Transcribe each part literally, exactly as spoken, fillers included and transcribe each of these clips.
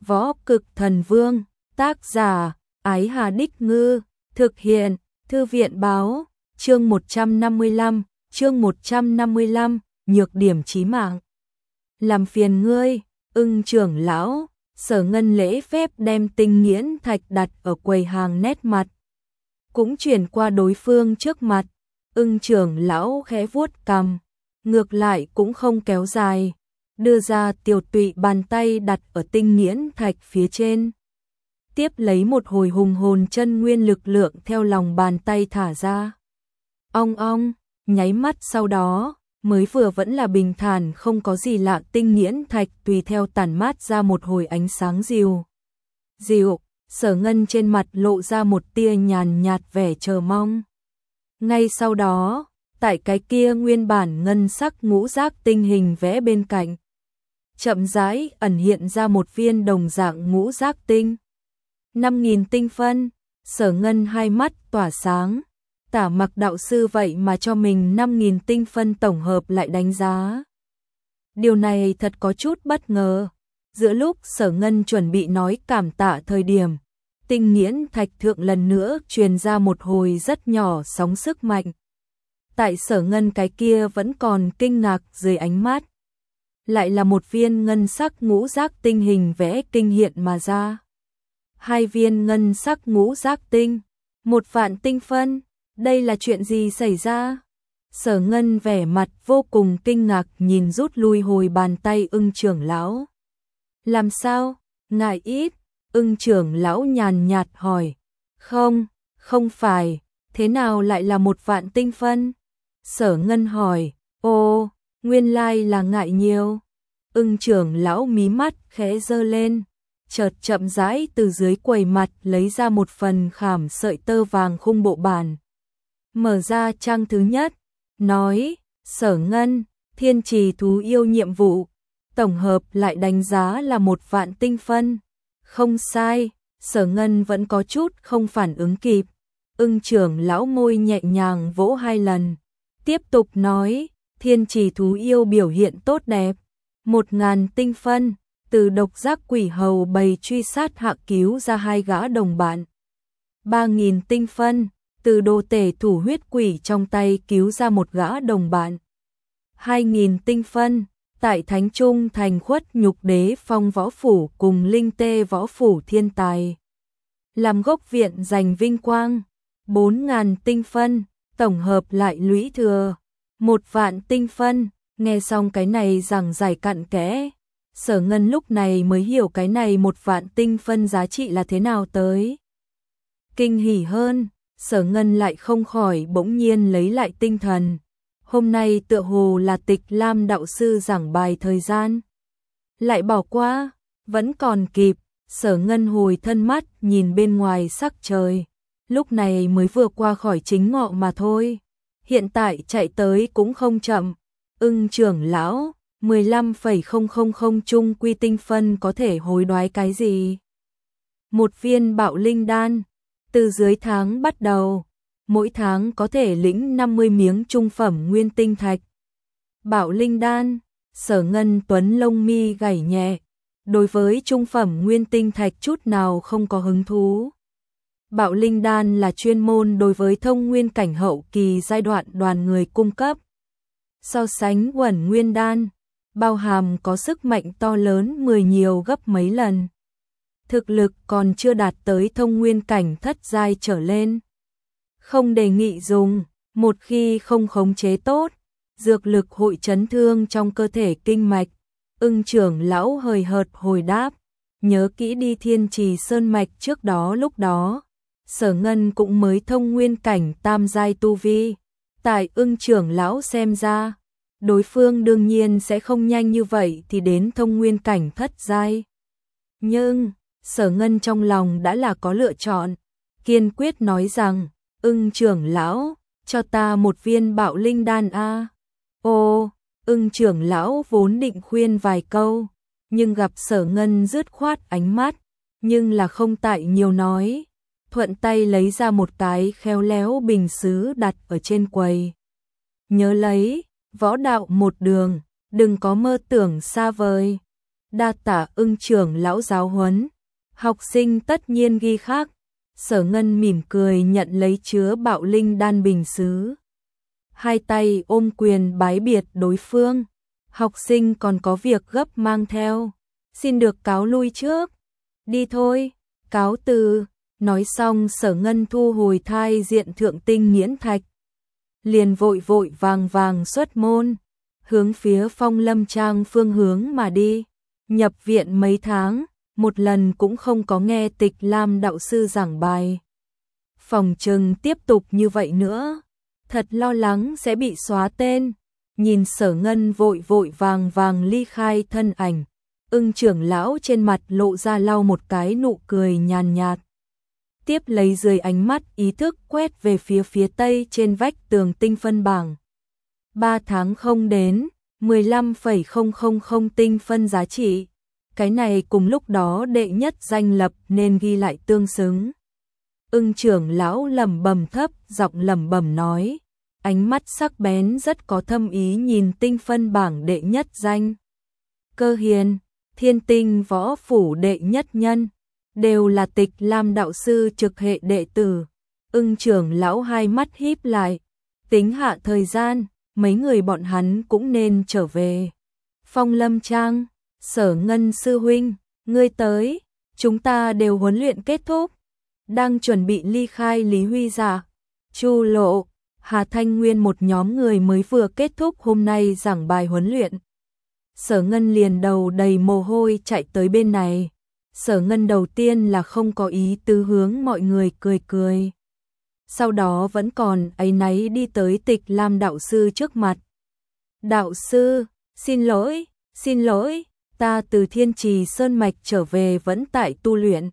Võ Cực Thần Vương, tác giả, Ái Hà Đích Ngư, thực hiện, Thư viện Báo, chương một trăm năm mươi lăm, chương một trăm năm mươi lăm, nhược điểm chí mạng. Làm phiền ngươi, Ưng trưởng lão, Sở Ngân lễ phép đem tinh nghiễn thạch đặt ở quầy hàng nét mặt. Cũng chuyển qua đối phương trước mặt, Ưng trưởng lão khẽ vuốt cằm, ngược lại cũng không kéo dài, đưa ra tiểu tụy bàn tay đặt ở tinh nghiễn thạch phía trên. Tiếp lấy một hồi hùng hồn chân nguyên lực lượng theo lòng bàn tay thả ra. Ong ong, nháy mắt sau đó, mới vừa vẫn là bình thản không có gì lạ tinh nghiễn thạch tùy theo tản mát ra một hồi ánh sáng dịu. Dịu, Sở Ngân trên mặt lộ ra một tia nhàn nhạt vẻ chờ mong. Ngay sau đó, tại cái kia nguyên bản ngân sắc ngũ giác tinh hình vẽ bên cạnh, chậm rãi ẩn hiện ra một viên đồng dạng ngũ giác tinh. năm nghìn tinh phân, Sở Ngân hai mắt tỏa sáng, Tả Mặc đạo sư vậy mà cho mình năm nghìn tinh phân tổng hợp lại đánh giá. Điều này thật có chút bất ngờ. Giữa lúc Sở Ngân chuẩn bị nói cảm tạ thời điểm, tinh nghiễn thạch thượng lần nữa truyền ra một hồi rất nhỏ sóng sức mạnh. Tại Sở Ngân cái kia vẫn còn kinh ngạc dưới ánh mắt, lại là một viên ngân sắc ngũ giác tinh hình vẽ kinh hiện mà ra. Hai viên ngân sắc ngũ giác tinh, một vạn tinh phân, đây là chuyện gì xảy ra? Sở Ngân vẻ mặt vô cùng kinh ngạc nhìn rút lui hồi bàn tay Ưng trưởng lão. Làm sao? Ngại ít? Ưng trưởng lão nhàn nhạt hỏi. Không, không phải, thế nào lại là một vạn tinh phân? Sở Ngân hỏi. Ồ, nguyên lai là ngại nhiều. Ưng trưởng lão mí mắt khẽ giơ lên, chợt chậm rãi từ dưới quầy mặt lấy ra một phần khảm sợi tơ vàng khung bộ bản. Mở ra trang thứ nhất, nói, Sở Ngân, thiên trì thú yêu nhiệm vụ, tổng hợp lại đánh giá là một vạn tinh phân. Không sai, Sở Ngân vẫn có chút không phản ứng kịp. Ưng trưởng lão môi nhẹ nhàng vỗ hai lần, tiếp tục nói, thiên trì thú yêu biểu hiện tốt đẹp, một ngàn tinh phân, từ độc giác quỷ hầu bầy truy sát hạ cứu ra hai gã đồng bạn. Ba nghìn tinh phân, từ đồ tể thủ huyết quỷ trong tay cứu ra một gã đồng bạn. Hai nghìn tinh phân, tại Thánh Trung thành khuất nhục đế phong võ phủ cùng linh tê võ phủ thiên tài, làm gốc viện giành vinh quang. Bốn ngàn tinh phân, tổng hợp lại lũy thừa một vạn tinh phân. Nghe xong cái này giảng giải cặn kẽ, Sở Ngân lúc này mới hiểu cái này một vạn tinh phân giá trị là thế nào tới. Kinh hỉ hơn, Sở Ngân lại không khỏi bỗng nhiên lấy lại tinh thần. Hôm nay tựa hồ là Tịch Lam đạo sư giảng bài thời gian. Lại bỏ qua, vẫn còn kịp. Sở Ngân hồi thân mắt nhìn bên ngoài sắc trời. Lúc này mới vừa qua khỏi chính ngọ mà thôi. Hiện tại chạy tới cũng không chậm. Ưng trưởng lão, mười lăm phẩy không không không trung quy tinh phân có thể hối đoái cái gì? Một viên bạo linh đan. Từ dưới tháng bắt đầu, mỗi tháng có thể lĩnh năm mươi miếng trung phẩm nguyên tinh thạch. Bạo linh đan, Sở Ngân tuấn lông mi gảy nhẹ, đối với trung phẩm nguyên tinh thạch chút nào không có hứng thú. Bạo linh đan là chuyên môn đối với thông nguyên cảnh hậu kỳ giai đoạn đoàn người cung cấp. So sánh Uẩn Nguyên đan, bao hàm có sức mạnh to lớn mười nhiều gấp mấy lần. Thực lực còn chưa đạt tới thông nguyên cảnh thất giai trở lên. Không đề nghị dùng, một khi không khống chế tốt, dược lực hội chấn thương trong cơ thể kinh mạch. Ưng trưởng lão hời hợt hồi đáp, nhớ kỹ đi Thiên Trì Sơn mạch trước đó lúc đó, Sở Ngân cũng mới thông nguyên cảnh tam giai tu vi. Tại Ưng trưởng lão xem ra, đối phương đương nhiên sẽ không nhanh như vậy thì đến thông nguyên cảnh thất giai. Nhưng Sở Ngân trong lòng đã là có lựa chọn, kiên quyết nói rằng, Ưng trưởng lão, cho ta một viên bạo linh đan a. Ô, Ưng trưởng lão vốn định khuyên vài câu, nhưng gặp Sở Ngân dứt khoát ánh mắt, nhưng là không tại nhiều nói, thuận tay lấy ra một cái khéo léo bình sứ đặt ở trên quầy. Nhớ lấy, võ đạo một đường, đừng có mơ tưởng xa vời. Đa tạ Ưng trưởng lão giáo huấn, học sinh tất nhiên ghi khắc. Sở Ngân mỉm cười nhận lấy chứa bạo linh đan bình sứ. Hai tay ôm quyền bái biệt đối phương. Học sinh còn có việc gấp mang theo. Xin được cáo lui trước. Đi thôi, cáo từ. Nói xong Sở Ngân thu hồi thai diện thượng tinh nghiễn thạch. Liền vội vội vàng vàng xuất môn. Hướng phía Phong Lâm Trang phương hướng mà đi. Nhập viện mấy tháng, một lần cũng không có nghe Tịch Lam đạo sư giảng bài. Phòng trừng tiếp tục như vậy nữa, thật lo lắng sẽ bị xóa tên. Nhìn Sở Ngân vội vội vàng vàng ly khai thân ảnh, Ưng trưởng lão trên mặt lộ ra lau một cái nụ cười nhàn nhạt. Tiếp lấy dưới ánh mắt ý thức quét về phía phía tây trên vách tường tinh phân bảng. Ba tháng không đến, mười lăm phẩy không không không tinh phân giá trị. Cái này cùng lúc đó đệ nhất danh lập nên ghi lại tương xứng. Ưng trưởng lão lẩm bẩm thấp giọng lẩm bẩm nói, ánh mắt sắc bén rất có thâm ý nhìn tinh phân bảng đệ nhất danh. Cơ Hiền, Thiên Tinh võ phủ đệ nhất nhân, đều là Tịch Lam đạo sư trực hệ đệ tử. Ưng trưởng lão hai mắt híp lại, tính hạ thời gian, mấy người bọn hắn cũng nên trở về. Phong Lâm Trang, Sở Ngân sư huynh, ngươi tới, chúng ta đều huấn luyện kết thúc. Đang chuẩn bị ly khai Lý Huy Dạ, Chu Lộ, Hà Thanh Nguyên một nhóm người mới vừa kết thúc hôm nay giảng bài huấn luyện. Sở Ngân liền đầu đầy mồ hôi chạy tới bên này. Sở Ngân đầu tiên là không có ý tứ hướng mọi người cười cười. Sau đó vẫn còn áy náy đi tới Tịch Lam đạo sư trước mặt. Đạo sư, xin lỗi, xin lỗi, ta từ Thiên Trì Sơn Mạch trở về vẫn tại tu luyện.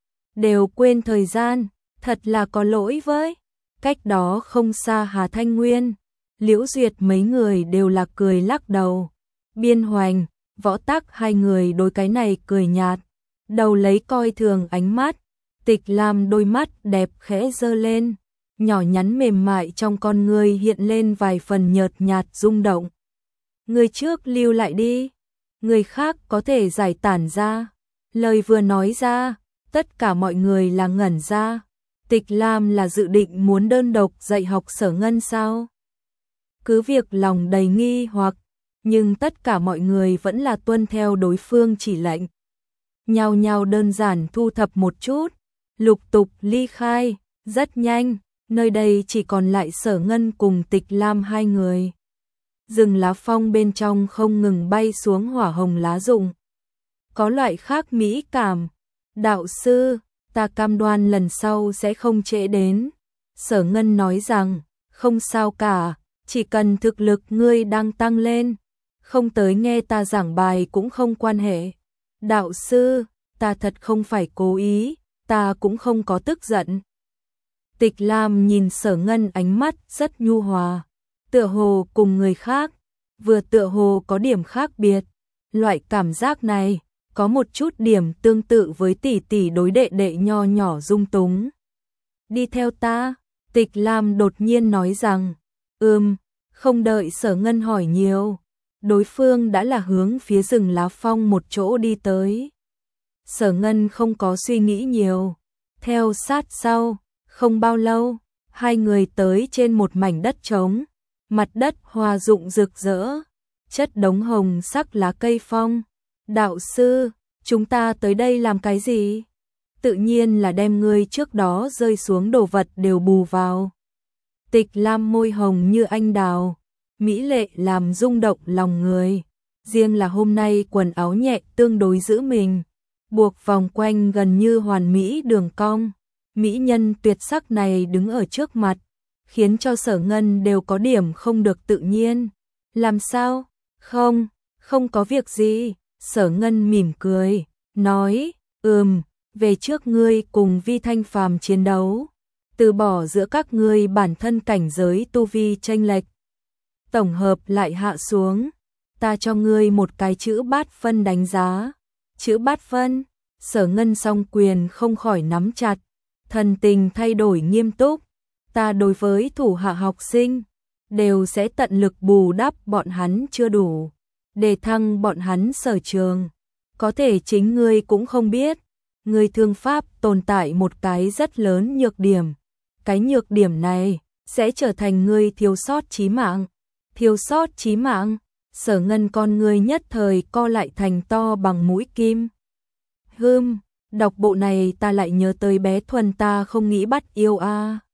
Đều quên thời gian, thật là có lỗi với. Cách đó không xa Hà Thanh Nguyên, Liễu Duyệt mấy người đều là cười lắc đầu. Biên Hoành, Võ Tắc hai người đối cái này cười nhạt, đầu lấy coi thường ánh mắt. Tịch Lam đôi mắt đẹp khẽ giơ lên, nhỏ nhắn mềm mại trong con người hiện lên vài phần nhợt nhạt rung động. Người trước lưu lại đi, người khác có thể giải tản ra. Lời vừa nói ra, tất cả mọi người là ngẩn ra. Tịch Lam là dự định muốn đơn độc dạy học Sở Ngân sao? Cứ việc lòng đầy nghi hoặc, nhưng tất cả mọi người vẫn là tuân theo đối phương chỉ lệnh. Nhao nhao đơn giản thu thập một chút, lục tục ly khai, rất nhanh, nơi đây chỉ còn lại Sở Ngân cùng Tịch Lam hai người. Rừng lá phong bên trong không ngừng bay xuống hỏa hồng lá rụng. Có loại khác mỹ cảm. Đạo sư, ta cam đoan lần sau sẽ không trễ đến. Sở Ngân nói rằng, không sao cả, chỉ cần thực lực ngươi đang tăng lên, không tới nghe ta giảng bài cũng không quan hệ. Đạo sư, ta thật không phải cố ý, ta cũng không có tức giận. Tịch Lam nhìn Sở Ngân ánh mắt rất nhu hòa, tựa hồ cùng người khác, vừa tựa hồ có điểm khác biệt. Loại cảm giác này có một chút điểm tương tự với tỷ tỷ đối đệ đệ nho nhỏ dung túng. Đi theo ta, Tịch Lam đột nhiên nói rằng, ừm, không đợi Sở Ngân hỏi nhiều, đối phương đã là hướng phía rừng lá phong một chỗ đi tới. Sở Ngân không có suy nghĩ nhiều, theo sát sau, không bao lâu, hai người tới trên một mảnh đất trống, mặt đất hoa rụng rực rỡ, chất đống hồng sắc lá cây phong. Đạo sư, chúng ta tới đây làm cái gì? Tự nhiên là đem ngươi trước đó rơi xuống đồ vật đều bù vào. Tịch Lam môi hồng như anh đào, mỹ lệ làm rung động lòng người. Riêng là hôm nay quần áo nhẹ tương đối giữ mình, buộc vòng quanh gần như hoàn mỹ đường cong. Mỹ nhân tuyệt sắc này đứng ở trước mặt, khiến cho Sở Ngân đều có điểm không được tự nhiên. Làm sao? Không, không có việc gì. Sở Ngân mỉm cười, nói, ừm, về trước ngươi cùng Vi Thanh Phàm chiến đấu, từ bỏ giữa các ngươi bản thân cảnh giới tu vi chênh lệch. Tổng hợp lại hạ xuống, ta cho ngươi một cái chữ bát phân đánh giá. Chữ bát phân, Sở Ngân song quyền không khỏi nắm chặt, thần tình thay đổi nghiêm túc. Ta đối với thủ hạ học sinh, đều sẽ tận lực bù đắp bọn hắn chưa đủ, để thăng bọn hắn sở trường. có thể chính ngươi cũng không biết, ngươi thương pháp tồn tại một cái rất lớn nhược điểm. Cái nhược điểm này sẽ trở thành ngươi thiếu sót chí mạng. Thiếu sót chí mạng, Sở Ngân con ngươi nhất thời co lại thành to bằng mũi kim. Hừm, đọc bộ này ta lại nhớ tới bé Thuần ta không nghĩ bắt yêu a.